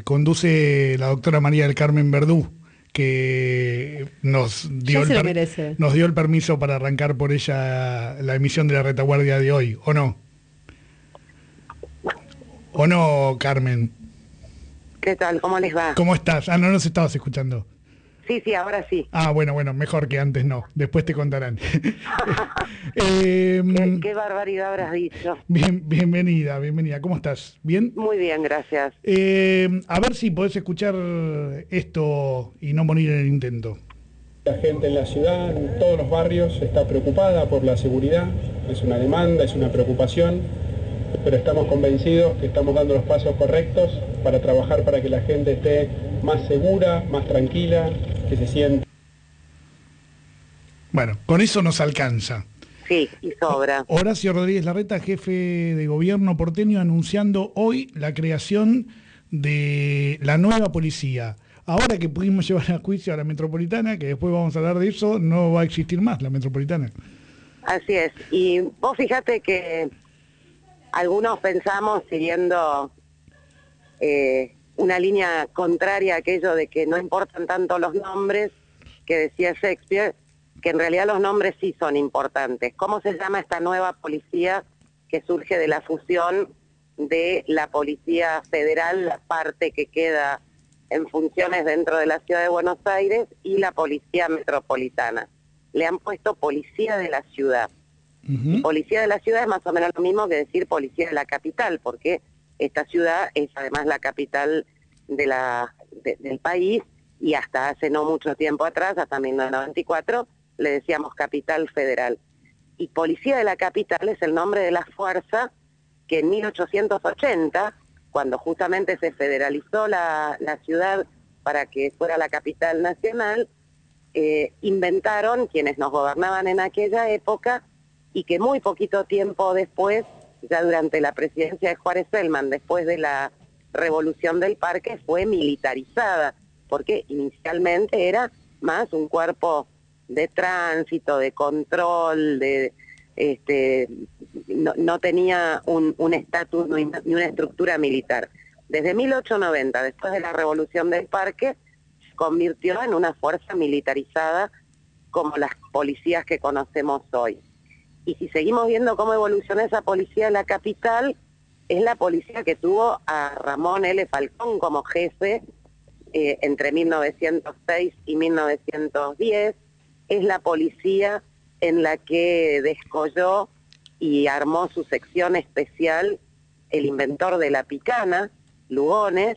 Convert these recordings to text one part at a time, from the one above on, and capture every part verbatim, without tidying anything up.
conduce la doctora María del Carmen Verdú, que nos dio, el se lo per- merece. nos dio el permiso para arrancar por ella la emisión de la retaguardia de hoy, ¿o no? ¿O no, Carmen? ¿Qué tal? ¿Cómo les va? ¿Cómo estás? Ah, no nos estabas escuchando. Sí, sí, ahora sí. Ah, bueno, bueno, mejor que antes no. Después te contarán. eh, ¿Qué, qué barbaridad habrás dicho? Bien, bienvenida, bienvenida. ¿Cómo estás? ¿Bien? Muy bien, gracias. Eh, a ver si podés escuchar esto y no morir en el intento. La gente en la ciudad, en todos los barrios, está preocupada por la seguridad. Es una demanda, es una preocupación, pero estamos convencidos que estamos dando los pasos correctos para trabajar para que la gente esté más segura, más tranquila, que se sienta. Bueno, con eso nos alcanza. Sí, y sobra. Horacio Rodríguez Larreta, jefe de gobierno porteño, anunciando hoy la creación de la nueva policía. Ahora que pudimos llevar a juicio a la metropolitana, que después vamos a hablar de eso, no va a existir más la metropolitana. Así es. Y vos fíjate que algunos pensamos, siguiendo eh, una línea contraria a aquello de que no importan tanto los nombres, que decía Shakespeare, que en realidad los nombres sí son importantes. ¿Cómo se llama esta nueva policía que surge de la fusión de la Policía Federal, la parte que queda en funciones dentro de la Ciudad de Buenos Aires, y la Policía Metropolitana? Le han puesto Policía de la Ciudad. Uh-huh. Y Policía de la Ciudad es más o menos lo mismo que decir Policía de la Capital, porque esta ciudad es además la capital de la, de, del país, y hasta hace no mucho tiempo atrás, hasta mil novecientos noventa y cuatro, le decíamos Capital Federal. Y Policía de la Capital es el nombre de la fuerza que en mil ochocientos ochenta, cuando justamente se federalizó la, la ciudad para que fuera la capital nacional, eh, inventaron quienes nos gobernaban en aquella época, y que muy poquito tiempo después, ya durante la presidencia de Juárez Celman, después de la Revolución del Parque, fue militarizada, porque inicialmente era más un cuerpo de tránsito, de control, de este no, no tenía un estatus ni una estructura militar. Desde mil ochocientos noventa, después de la Revolución del Parque, se convirtió en una fuerza militarizada como las policías que conocemos hoy. Y si seguimos viendo cómo evoluciona esa policía de la capital, es la policía que tuvo a Ramón L. Falcón como jefe eh, entre mil novecientos seis y mil novecientos diez, es la policía en la que descolló y armó su sección especial el inventor de la picana, Lugones,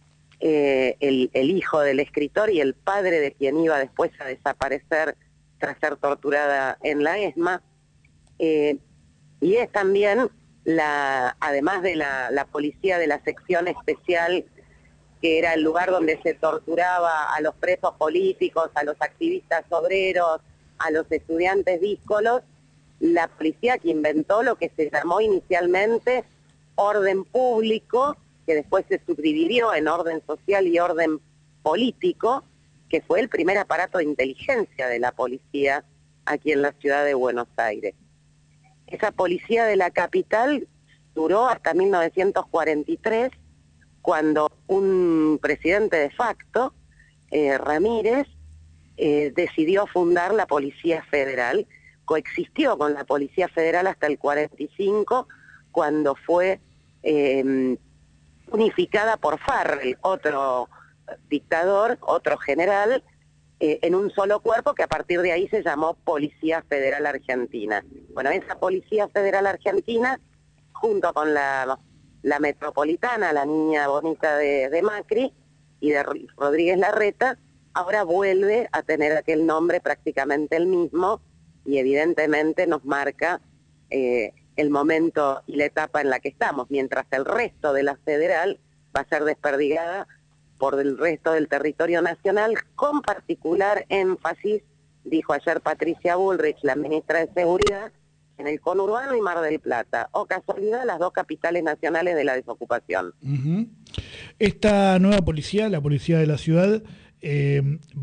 eh, el, el hijo del escritor y el padre de quien iba después a desaparecer tras ser torturada en la ESMA. Eh, y es también, la, además de la, la policía de la sección especial, que era el lugar donde se torturaba a los presos políticos, a los activistas obreros, a los estudiantes díscolos, la policía que inventó lo que se llamó inicialmente orden público, que después se subdividió en orden social y orden político, que fue el primer aparato de inteligencia de la policía aquí en la ciudad de Buenos Aires. Esa policía de la capital duró hasta mil novecientos cuarenta y tres, cuando un presidente de facto, eh, Ramírez, eh, decidió fundar la Policía Federal. Coexistió con la Policía Federal hasta el cuarenta y cinco, cuando fue eh, unificada por Farrell, otro dictador, otro general, eh, en un solo cuerpo, que a partir de ahí se llamó Policía Federal Argentina. Bueno, esa Policía Federal Argentina, junto con la, la Metropolitana, la niña bonita de, de Macri y de Rodríguez Larreta, ahora vuelve a tener aquel nombre prácticamente el mismo, y evidentemente nos marca eh, el momento y la etapa en la que estamos, mientras el resto de la federal va a ser desperdigada por el resto del territorio nacional, con particular énfasis, dijo ayer Patricia Bullrich, la ministra de Seguridad, en el conurbano y Mar del Plata, o casualidad, las dos capitales nacionales de la desocupación. Uh-huh. Esta nueva policía, la policía de la ciudad, eh,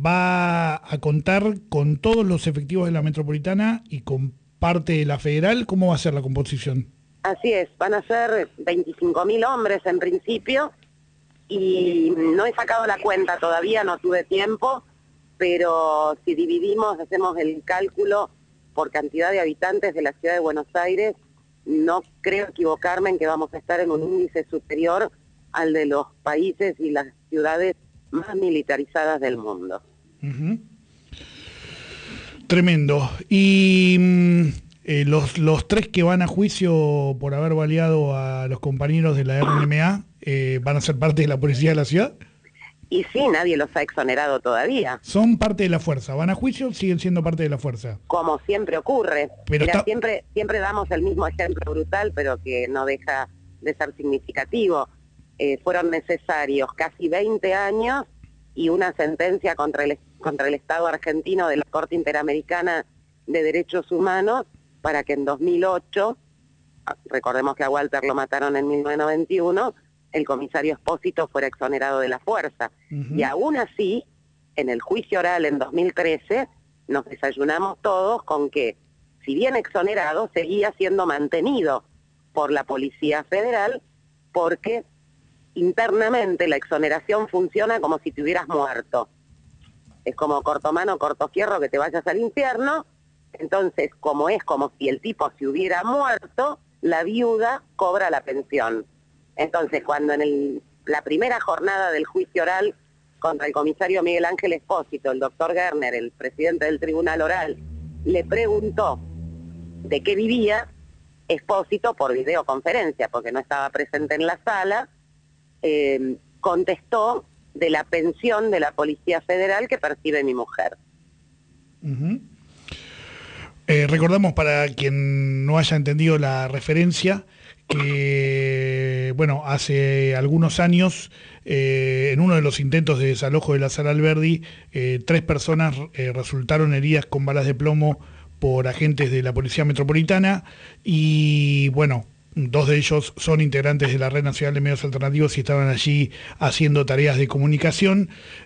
va a contar con todos los efectivos de la metropolitana y con parte de la federal. ¿Cómo va a ser la composición? Así es, van a ser veinticinco mil hombres en principio, y no he sacado la cuenta todavía, no tuve tiempo, pero si dividimos, hacemos el cálculo por cantidad de habitantes de la ciudad de Buenos Aires, no creo equivocarme en que vamos a estar en un índice superior al de los países y las ciudades más militarizadas del mundo. Uh-huh. Tremendo. Y eh, los, los tres que van a juicio por haber baleado a los compañeros de la R N M A, eh, ¿van a ser parte de la policía de la ciudad? Y sí, nadie los ha exonerado todavía. Son parte de la fuerza. ¿Van a juicio? Siguen siendo parte de la fuerza. Como siempre ocurre. Pero Mira, está... siempre, siempre damos el mismo ejemplo brutal, pero que no deja de ser significativo. Eh, fueron necesarios casi veinte años y una sentencia contra el, contra el Estado argentino de la Corte Interamericana de Derechos Humanos para que en dos mil ocho, recordemos que a Walter lo mataron en mil novecientos noventa y uno, el comisario Espósito fuera exonerado de la fuerza. Uh-huh. Y aún así, en el juicio oral en dos mil trece, nos desayunamos todos con que, si bien exonerado, seguía siendo mantenido por la Policía Federal, porque internamente la exoneración funciona como si te hubieras muerto. Es como corto mano, corto fierro, que te vayas al infierno. Entonces, como es como si el tipo se hubiera muerto, la viuda cobra la pensión. Entonces, cuando en el, la primera jornada del juicio oral contra el comisario Miguel Ángel Espósito, el doctor Gerner, el presidente del tribunal oral, le preguntó de qué vivía, Espósito, por videoconferencia, porque no estaba presente en la sala, eh, contestó de la pensión de la Policía Federal que percibe mi mujer. Uh-huh. Eh, recordamos, para quien no haya entendido la referencia, que, bueno, hace algunos años, eh, en uno de los intentos de desalojo de la Sala Alberdi, eh, tres personas eh, resultaron heridas con balas de plomo por agentes de la Policía Metropolitana y, bueno, dos de ellos son integrantes de la Red Nacional de Medios Alternativos y estaban allí haciendo tareas de comunicación.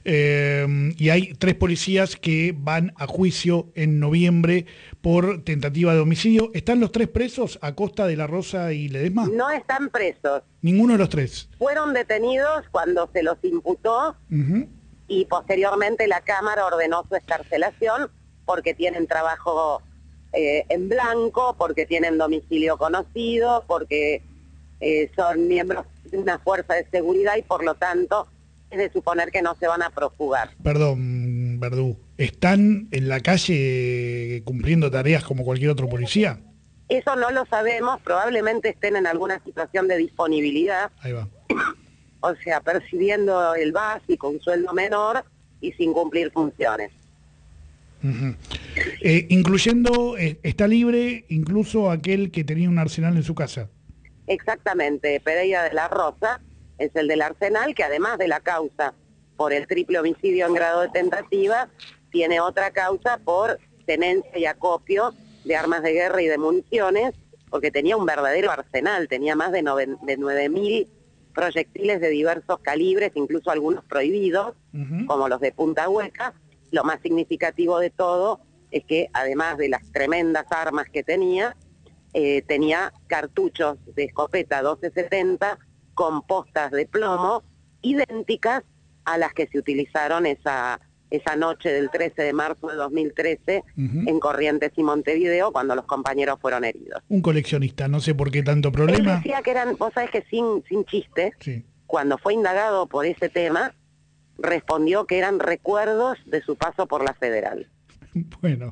Eh, y hay tres policías que van a juicio en noviembre por tentativa de homicidio. ¿Están los tres presos, Acosta, De la Rosa y Ledesma? No están presos. Ninguno de los tres. Fueron detenidos cuando se los imputó uh-huh. y posteriormente la Cámara ordenó su excarcelación porque tienen trabajo Eh, en blanco, porque tienen domicilio conocido, porque eh, son miembros de una fuerza de seguridad y por lo tanto es de suponer que no se van a profugar. Perdón, Verdú, ¿están en la calle cumpliendo tareas como cualquier otro policía? Eso no lo sabemos, probablemente estén en alguna situación de disponibilidad. Ahí va. O sea, percibiendo el básico, un sueldo menor y sin cumplir funciones. Uh-huh. eh, incluyendo, eh, está libre incluso aquel que tenía un arsenal en su casa. Exactamente, Pereira de la Rosa es el del arsenal, que además de la causa por el triple homicidio en grado de tentativa, tiene otra causa por tenencia y acopio de armas de guerra y de municiones, porque tenía un verdadero arsenal, tenía más de, de nueve mil proyectiles de diversos calibres, incluso algunos prohibidos, uh-huh. como los de punta hueca. Lo más significativo de todo es que, además de las tremendas armas que tenía, eh, tenía cartuchos de escopeta doce setenta con postas de plomo idénticas a las que se utilizaron esa, esa noche del trece de marzo de dos mil trece uh-huh. en Corrientes y Montevideo, cuando los compañeros fueron heridos. Un coleccionista, no sé por qué tanto problema. Él decía que eran, vos sabés que sin, sin chiste, sí. Cuando fue indagado por ese tema, respondió que eran recuerdos de su paso por la Federal. Bueno,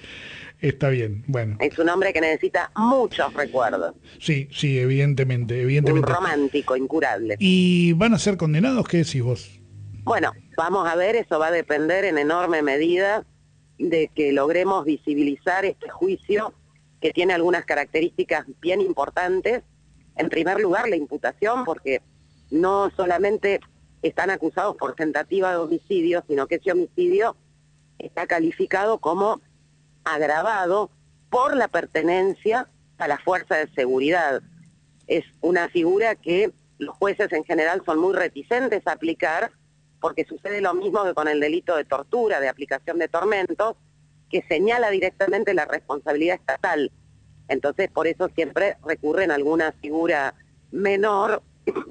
está bien, bueno. Es un hombre que necesita muchos recuerdos. Sí, sí, evidentemente, evidentemente. Un romántico, incurable. ¿Y van a ser condenados? ¿Qué decís vos? Bueno, vamos a ver, eso va a depender en enorme medida de que logremos visibilizar este juicio que tiene algunas características bien importantes. En primer lugar, la imputación, porque no solamente están acusados por tentativa de homicidio, sino que ese homicidio está calificado como agravado por la pertenencia a la fuerza de seguridad. Es una figura que los jueces en general son muy reticentes a aplicar, porque sucede lo mismo que con el delito de tortura, de aplicación de tormentos, que señala directamente la responsabilidad estatal. Entonces, por eso siempre recurren a alguna figura menor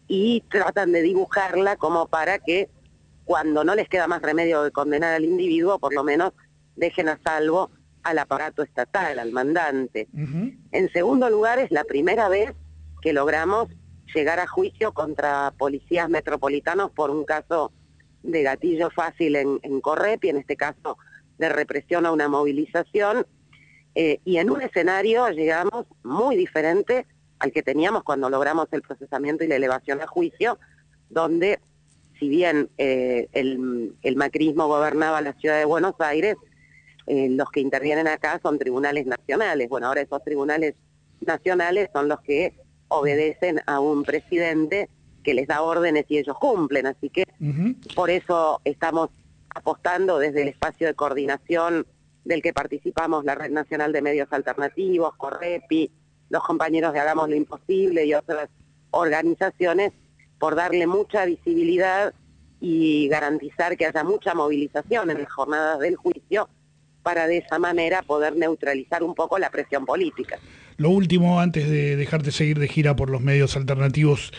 y tratan de dibujarla como para que cuando no les queda más remedio de condenar al individuo, por lo menos dejen a salvo al aparato estatal, al mandante. Uh-huh. En segundo lugar, es la primera vez que logramos llegar a juicio contra policías metropolitanos por un caso de gatillo fácil en, en Correpi, en este caso de represión a una movilización, eh, y en un escenario, llegamos, muy diferente al que teníamos cuando logramos el procesamiento y la elevación a juicio, donde, si bien eh, el, el macrismo gobernaba la ciudad de Buenos Aires, eh, los que intervienen acá son tribunales nacionales. Bueno, ahora esos tribunales nacionales son los que obedecen a un presidente que les da órdenes y ellos cumplen, así que uh-huh. por eso estamos apostando desde el espacio de coordinación del que participamos, la Red Nacional de Medios Alternativos, Correpi, los compañeros de Hagamos lo Imposible y otras organizaciones, por darle mucha visibilidad y garantizar que haya mucha movilización en las jornadas del juicio, para de esa manera poder neutralizar un poco la presión política. Lo último, antes de dejarte seguir de gira por los medios alternativos,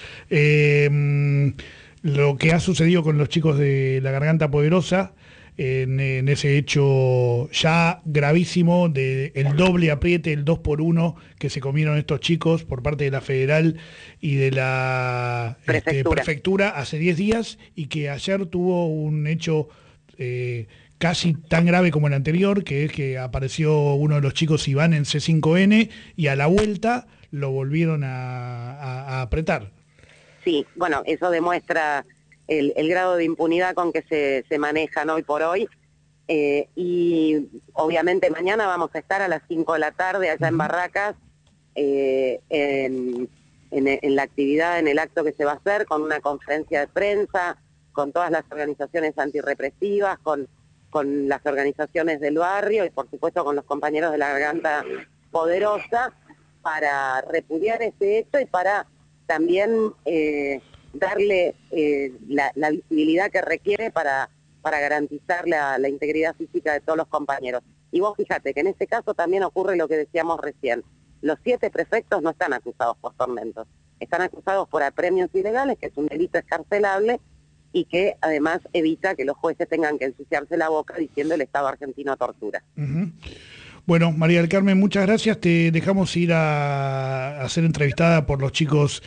eh, lo que ha sucedido con los chicos de La Garganta Poderosa, en, en ese hecho ya gravísimo de el doble apriete, el dos por uno que se comieron estos chicos por parte de la Federal y de la Prefectura, este, prefectura hace diez días, y que ayer tuvo un hecho eh, casi tan grave como el anterior, que es que apareció uno de los chicos, Iván, en C cinco N, y a la vuelta lo volvieron a, a, a apretar. Sí, bueno, eso demuestra el, el grado de impunidad con que se, se manejan hoy por hoy, eh, y obviamente mañana vamos a estar a las cinco de la tarde allá en Barracas, eh, en, en, en la actividad, en el acto que se va a hacer, con una conferencia de prensa, con todas las organizaciones antirrepresivas, con con las organizaciones del barrio y por supuesto con los compañeros de La Garganta Poderosa, para repudiar ese hecho y para también eh, darle eh, la, la visibilidad que requiere para, para garantizar la, la integridad física de todos los compañeros. Y vos fíjate que en este caso también ocurre lo que decíamos recién. Los siete prefectos no están acusados por tormentos, están acusados por apremios ilegales, que es un delito escarcelable, y que además evita que los jueces tengan que ensuciarse la boca diciendo el Estado argentino tortura. Uh-huh. Bueno, María del Carmen, muchas gracias. Te dejamos ir a, a ser entrevistada por los chicos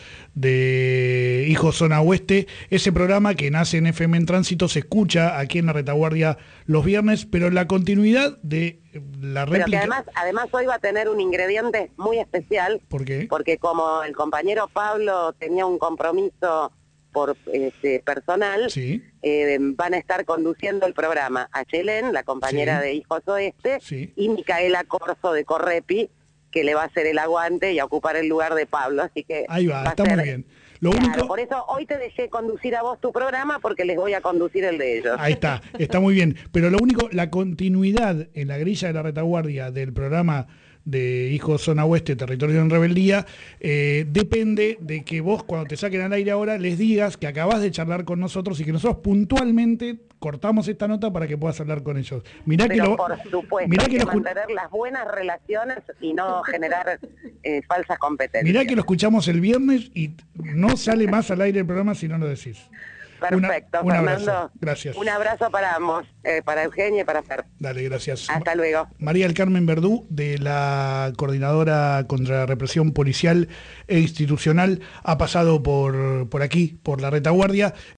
de Hijos Zona Oeste. Ese programa que nace en F M en Tránsito se escucha aquí en La Retaguardia los viernes, pero la continuidad de la réplica... Pero que además, además hoy va a tener un ingrediente muy especial. ¿Por qué? Porque como el compañero Pablo tenía un compromiso por este, personal, sí. eh, van a estar conduciendo el programa Ayelén, la compañera sí. de Hijos Oeste, sí. y Micaela Corso de Correpi, que le va a hacer el aguante y a ocupar el lugar de Pablo, así que... Ahí va, va está ser, muy bien. Lo claro, único... por eso hoy te dejé conducir a vos tu programa, porque les voy a conducir el de ellos. Ahí está, está muy bien. Pero lo único, la continuidad en la grilla de La Retaguardia del programa de Hijos Zona Oeste, Territorio en Rebeldía, eh, depende de que vos, cuando te saquen al aire ahora, les digas que acabás de charlar con nosotros y que nosotros puntualmente cortamos esta nota para que puedas hablar con ellos. Mirá Pero que lo, por supuesto, mirá hay que que lo, mantener las buenas relaciones y no generar eh, falsas competencias. Mirá que lo escuchamos el viernes y no sale más al aire el programa si no lo decís. Perfecto, Una, un Fernando. Abrazo. Gracias. Un abrazo para ambos, eh, para Eugenia y para Fer. Dale, gracias. Hasta luego. María del Carmen Verdú, de la Coordinadora contra la Represión Policial e Institucional, ha pasado por, por aquí, por La Retaguardia.